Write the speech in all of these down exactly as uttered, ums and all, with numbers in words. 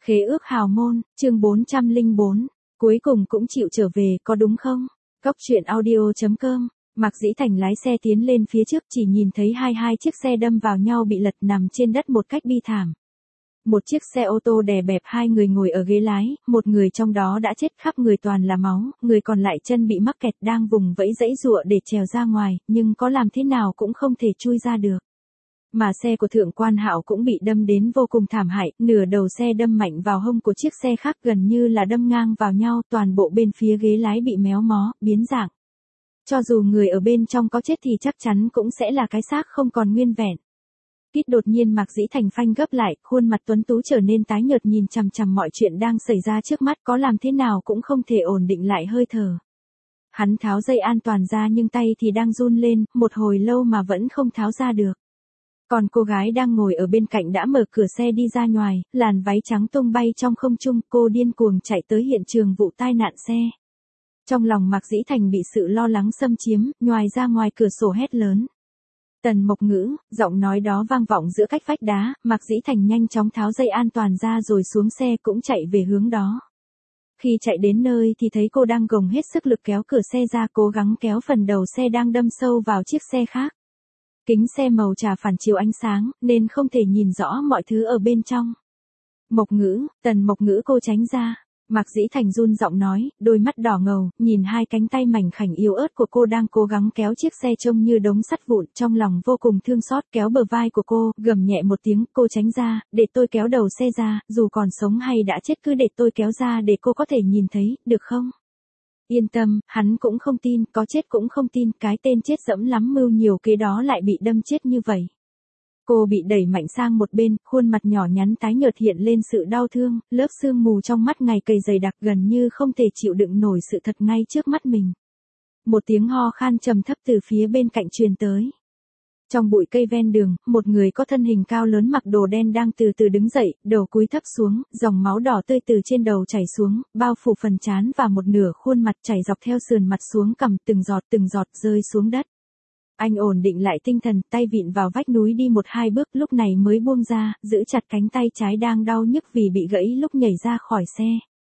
Khế ước hào môn, chương bốn trăm lẻ bốn, cuối cùng cũng chịu trở về, có đúng không? Cốc truyện audio chấm com, Mạc Dĩ Thành lái xe tiến lên phía trước, chỉ nhìn thấy hai hai chiếc xe đâm vào nhau bị lật nằm trên đất một cách bi thảm. Một chiếc xe ô tô đè bẹp hai người ngồi ở ghế lái, một người trong đó đã chết khắp người toàn là máu, người còn lại chân bị mắc kẹt đang vùng vẫy giãy giụa để trèo ra ngoài, nhưng có làm thế nào cũng không thể chui ra được. Mà xe của Thượng Quan Hạo cũng bị đâm đến vô cùng thảm hại, nửa đầu xe đâm mạnh vào hông của chiếc xe khác gần như là đâm ngang vào nhau, toàn bộ bên phía ghế lái bị méo mó, biến dạng. Cho dù người ở bên trong có chết thì chắc chắn cũng sẽ là cái xác không còn nguyên vẹn. Kít đột nhiên Mạc Dĩ Thành phanh gấp lại, khuôn mặt tuấn tú trở nên tái nhợt nhìn chằm chằm mọi chuyện đang xảy ra trước mắt, có làm thế nào cũng không thể ổn định lại hơi thở. Hắn tháo dây an toàn ra nhưng tay thì đang run lên, một hồi lâu mà vẫn không tháo ra được. Còn cô gái đang ngồi ở bên cạnh đã mở cửa xe đi ra ngoài, làn váy trắng tung bay trong không trung, cô điên cuồng chạy tới hiện trường vụ tai nạn xe. Trong lòng Mạc Dĩ Thành bị sự lo lắng xâm chiếm, nhoài ra ngoài cửa sổ hét lớn. Tần Mộc Ngữ, giọng nói đó vang vọng giữa cách vách đá, Mạc Dĩ Thành nhanh chóng tháo dây an toàn ra rồi xuống xe cũng chạy về hướng đó. Khi chạy đến nơi thì thấy cô đang gồng hết sức lực kéo cửa xe ra, cố gắng kéo phần đầu xe đang đâm sâu vào chiếc xe khác. Kính xe màu trà phản chiếu ánh sáng, nên không thể nhìn rõ mọi thứ ở bên trong. Mộc Ngữ, Tần Mộc Ngữ, cô tránh ra. Mạc Dĩ Thành run giọng nói, đôi mắt đỏ ngầu, nhìn hai cánh tay mảnh khảnh yếu ớt của cô đang cố gắng kéo chiếc xe trông như đống sắt vụn, trong lòng vô cùng thương xót, kéo bờ vai của cô, gầm nhẹ một tiếng, cô tránh ra, để tôi kéo đầu xe ra, dù còn sống hay đã chết cứ để tôi kéo ra để cô có thể nhìn thấy, được không? Yên tâm, hắn cũng không tin, có chết cũng không tin, cái tên chết dẫm lắm mưu nhiều kế đó lại bị đâm chết như vậy. Cô bị đẩy mạnh sang một bên, khuôn mặt nhỏ nhắn tái nhợt hiện lên sự đau thương, lớp sương mù trong mắt ngày cày dày đặc gần như không thể chịu đựng nổi sự thật ngay trước mắt mình. Một tiếng ho khan trầm thấp từ phía bên cạnh truyền tới. Trong bụi cây ven đường, một người có thân hình cao lớn mặc đồ đen đang từ từ đứng dậy, đầu cúi thấp xuống, dòng máu đỏ tươi từ trên đầu chảy xuống, bao phủ phần trán và một nửa khuôn mặt chảy dọc theo sườn mặt xuống cằm, từng giọt từng giọt rơi xuống đất. Anh ổn định lại tinh thần, tay vịn vào vách núi đi một hai bước, lúc này mới buông ra, giữ chặt cánh tay trái đang đau nhức vì bị gãy lúc nhảy ra khỏi xe.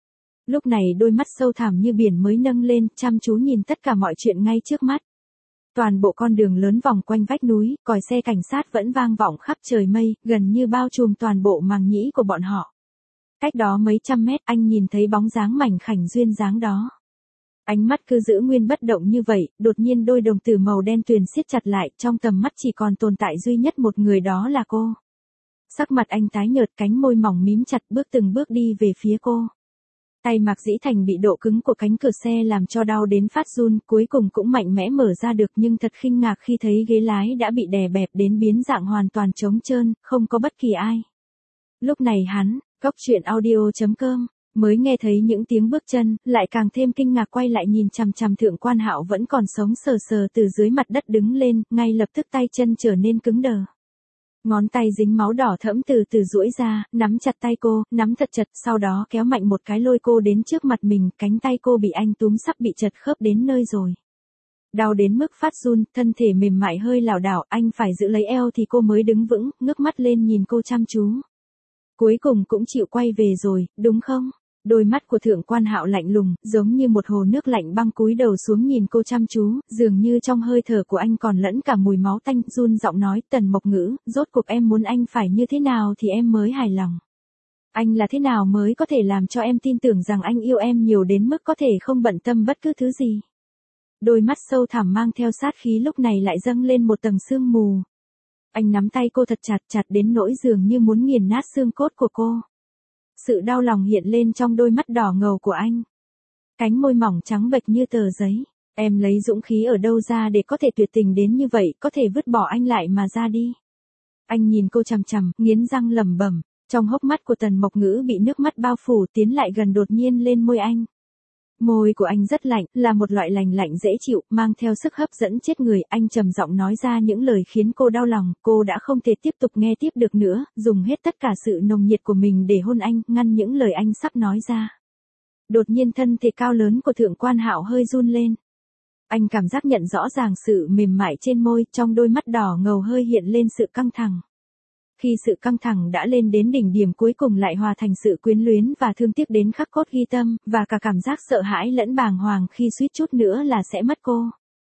Lúc này đôi mắt sâu thẳm như biển mới nâng lên, chăm chú nhìn tất cả mọi chuyện ngay trước mắt. Toàn bộ con đường lớn vòng quanh vách núi, còi xe cảnh sát vẫn vang vọng khắp trời mây, gần như bao trùm toàn bộ màng nhĩ của bọn họ. Cách đó mấy trăm mét, anh nhìn thấy bóng dáng mảnh khảnh duyên dáng đó. Ánh mắt cứ giữ nguyên bất động như vậy, đột nhiên đôi đồng tử màu đen tuyền siết chặt lại, trong tầm mắt chỉ còn tồn tại duy nhất một người, đó là cô. Sắc mặt anh tái nhợt, cánh môi mỏng mím chặt, bước từng bước đi về phía cô. Tay Mạc Dĩ Thành bị độ cứng của cánh cửa xe làm cho đau đến phát run, cuối cùng cũng mạnh mẽ mở ra được, nhưng thật khinh ngạc khi thấy ghế lái đã bị đè bẹp đến biến dạng hoàn toàn trống trơn, không có bất kỳ ai. Lúc này hắn, cốc truyện audio chấm com, mới nghe thấy những tiếng bước chân, lại càng thêm kinh ngạc quay lại nhìn chằm chằm Thượng Quan Hạo vẫn còn sống sờ sờ từ dưới mặt đất đứng lên, ngay lập tức tay chân trở nên cứng đờ. Ngón tay dính máu đỏ thẫm từ từ duỗi ra, nắm chặt tay cô, nắm thật chặt, sau đó kéo mạnh một cái lôi cô đến trước mặt mình, cánh tay cô bị anh túm sắp bị chật khớp đến nơi rồi. Đau đến mức phát run, thân thể mềm mại hơi lảo đảo, anh phải giữ lấy eo thì cô mới đứng vững, ngước mắt lên nhìn cô chăm chú. Cuối cùng cũng chịu quay về rồi, đúng không? Đôi mắt của Thượng Quan Hạo lạnh lùng, giống như một hồ nước lạnh băng, cúi đầu xuống nhìn cô chăm chú, dường như trong hơi thở của anh còn lẫn cả mùi máu tanh, run giọng nói, Tần Mộc Ngữ, rốt cuộc em muốn anh phải như thế nào thì em mới hài lòng? Anh là thế nào mới có thể làm cho em tin tưởng rằng anh yêu em nhiều đến mức có thể không bận tâm bất cứ thứ gì? Đôi mắt sâu thẳm mang theo sát khí lúc này lại dâng lên một tầng sương mù. Anh nắm tay cô thật chặt, chặt đến nỗi dường như muốn nghiền nát xương cốt của cô. Sự đau lòng hiện lên trong đôi mắt đỏ ngầu của anh. Cánh môi mỏng trắng bệch như tờ giấy. Em lấy dũng khí ở đâu ra để có thể tuyệt tình đến như vậy, có thể vứt bỏ anh lại mà ra đi. Anh nhìn cô chằm chằm, nghiến răng lẩm bẩm. Trong hốc mắt của Tần Mộc Ngữ bị nước mắt bao phủ, tiến lại gần đột nhiên lên môi anh. Môi của anh rất lạnh, là một loại lành lạnh dễ chịu, mang theo sức hấp dẫn chết người. Anh trầm giọng nói ra những lời khiến cô đau lòng, cô đã không thể tiếp tục nghe tiếp được nữa, dùng hết tất cả sự nồng nhiệt của mình để hôn anh, ngăn những lời anh sắp nói ra. Đột nhiên thân thể cao lớn của Thượng Quan Hạo hơi run lên. Anh cảm giác nhận rõ ràng sự mềm mại trên môi, trong đôi mắt đỏ ngầu hơi hiện lên sự căng thẳng. khi sự căng thẳng đã lên đến đỉnh điểm cuối cùng lại hòa thành sự quyến luyến và thương tiếc đến khắc cốt ghi tâm, và cả cảm giác sợ hãi lẫn bàng hoàng khi suýt chút nữa là sẽ mất cô.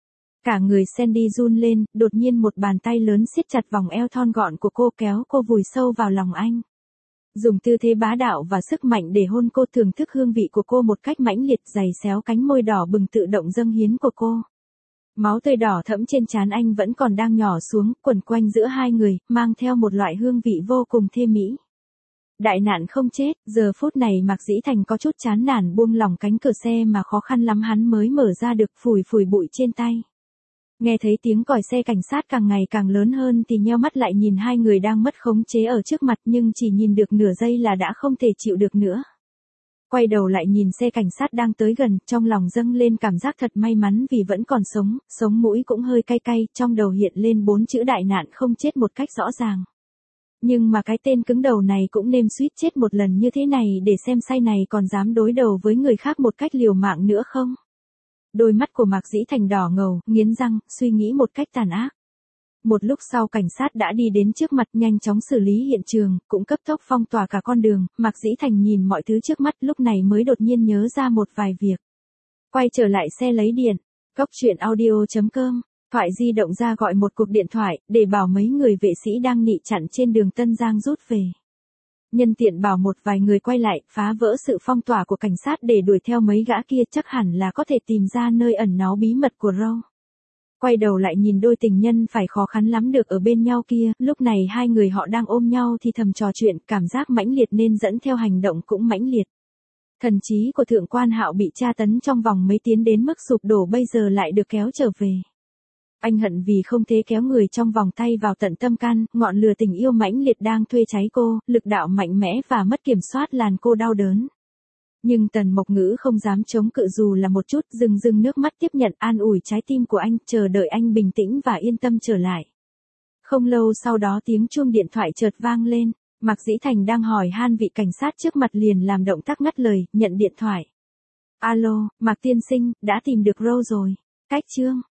Cả người Sandy run lên, đột nhiên một bàn tay lớn siết chặt vòng eo thon gọn của cô kéo cô vùi sâu vào lòng anh. Dùng tư thế bá đạo và sức mạnh để hôn cô, thưởng thức hương vị của cô một cách mãnh liệt, giày xéo cánh môi đỏ bừng tự động dâng hiến của cô. Máu tươi đỏ thẫm trên trán anh vẫn còn đang nhỏ xuống, quẩn quanh giữa hai người, mang theo một loại hương vị vô cùng thê mỹ. Đại nạn không chết, giờ phút này Mạc Dĩ Thành có chút chán nản buông lỏng cánh cửa xe mà khó khăn lắm hắn mới mở ra được, phủi phủi bụi trên tay. Nghe thấy tiếng còi xe cảnh sát càng ngày càng lớn hơn thì nheo mắt lại nhìn hai người đang mất khống chế ở trước mặt, nhưng chỉ nhìn được nửa giây là đã không thể chịu được nữa. Quay đầu lại nhìn xe cảnh sát đang tới gần, trong lòng dâng lên cảm giác thật may mắn vì vẫn còn sống, sống mũi cũng hơi cay cay, trong đầu hiện lên bốn chữ đại nạn không chết một cách rõ ràng. Nhưng mà cái tên cứng đầu này cũng nêm suýt chết một lần như thế này để xem say này còn dám đối đầu với người khác một cách liều mạng nữa không? Đôi mắt của Mạc Dĩ Thành đỏ ngầu, nghiến răng, suy nghĩ một cách tàn ác. Một lúc sau cảnh sát đã đi đến trước mặt, nhanh chóng xử lý hiện trường, cũng cấp tốc phong tỏa cả con đường. Mạc Dĩ Thành nhìn mọi thứ trước mắt lúc này mới đột nhiên nhớ ra một vài việc. Quay trở lại xe lấy điện, Góc Truyện Audio chấm com, thoại di động ra gọi một cuộc điện thoại, để bảo mấy người vệ sĩ đang nị chặn trên đường Tân Giang rút về. Nhân tiện bảo một vài người quay lại, phá vỡ sự phong tỏa của cảnh sát để đuổi theo mấy gã kia, chắc hẳn là có thể tìm ra nơi ẩn náu bí mật của Roe. Quay đầu lại nhìn đôi tình nhân phải khó khăn lắm được ở bên nhau kia, lúc này hai người họ đang ôm nhau thì thầm trò chuyện, cảm giác mãnh liệt nên dẫn theo hành động cũng mãnh liệt. Thần trí của Thượng quan Hạo bị tra tấn trong vòng mấy tiếng đến mức sụp đổ bây giờ lại được kéo trở về. Anh hận vì không thể kéo người trong vòng tay vào tận tâm can, ngọn lửa tình yêu mãnh liệt đang thuê cháy cô, lực đạo mạnh mẽ và mất kiểm soát làm cô đau đớn. Nhưng Tần Mộc Ngữ không dám chống cự dù là một chút, rưng rưng nước mắt tiếp nhận an ủi trái tim của anh, chờ đợi anh bình tĩnh và yên tâm trở lại. Không lâu sau đó tiếng chuông điện thoại chợt vang lên, Mạc Dĩ Thành đang hỏi han vị cảnh sát trước mặt liền làm động tác ngắt lời, nhận điện thoại. Alo, Mạc tiên sinh, đã tìm được Roe rồi. Cách chương.